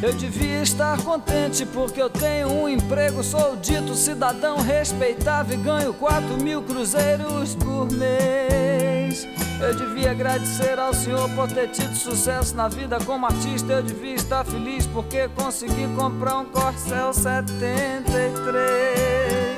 Eu devia estar contente porque eu tenho um emprego, sou dito cidadão respeitável e ganho 4.000 cruzeiros por mês. Eu devia agradecer ao Senhor por ter tido sucesso na vida como artista. Eu devia estar feliz porque consegui comprar um Corcel 73.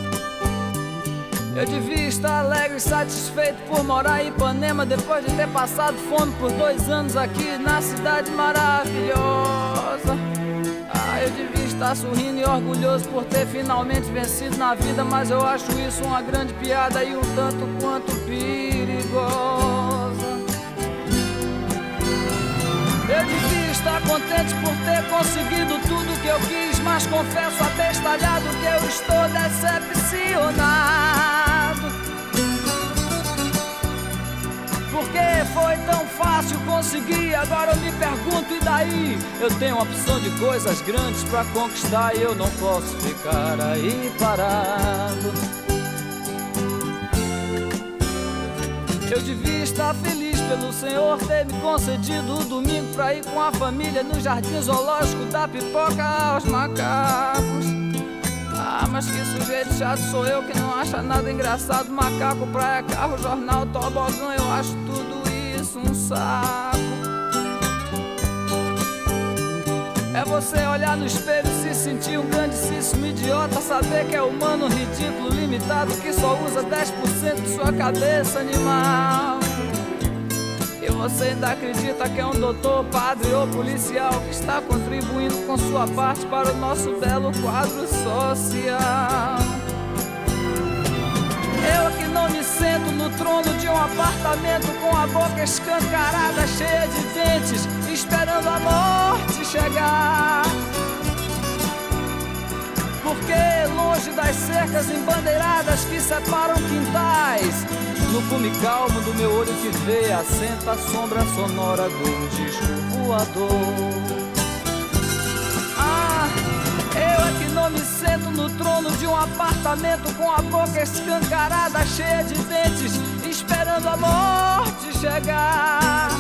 Eu devia estar alegre e satisfeito por morar em Ipanema, depois de ter passado fome por 2 anos aqui na cidade maravilhosa. Eu devia estar sorrindo e orgulhoso por ter finalmente vencido na vida, mas eu acho isso uma grande piada e um tanto quanto perigosa. Eu devia estar contente por ter conseguido tudo que eu quis, mas confesso abestalhado que eu estou decepcionado. Porque foi tão fácil conseguir, agora eu me pergunto, e daí? Eu tenho uma opção de coisas grandes pra conquistar e eu não posso ficar aí parado. Eu devia estar feliz pelo Senhor ter me concedido o domingo pra ir com a família no jardim zoológico dar pipoca aos macacos. Mas que sujeito chato sou eu que não acha nada engraçado. Macaco, praia, carro, jornal, tobogã, eu acho tudo isso um saco. É você olhar no espelho e se sentir um grandíssimo idiota, saber que é humano, ridículo, limitado, que só usa 10% de sua cabeça animal. E você ainda acredita que é um doutor, padre ou policial que está contribuindo com sua parte para o nosso belo quadro social. Eu que não me sento no trono de um apartamento com a boca escancarada, cheia de dentes, esperando a morte chegar. Porque longe das cercas embandeiradas que separam quintais, no cume calmo do meu olho que vê, assenta a sombra sonora do disco voador. Eu é que não me sento no trono de um apartamento com a boca escancarada, cheia de dentes, esperando a morte chegar.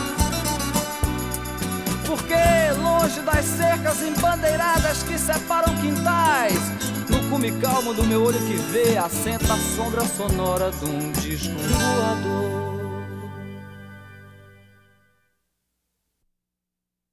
Porque longe das cercas embandeiradas que separam quintais, no cume calmo do meu olho que vê, assenta a sombra sonora de um disco voador.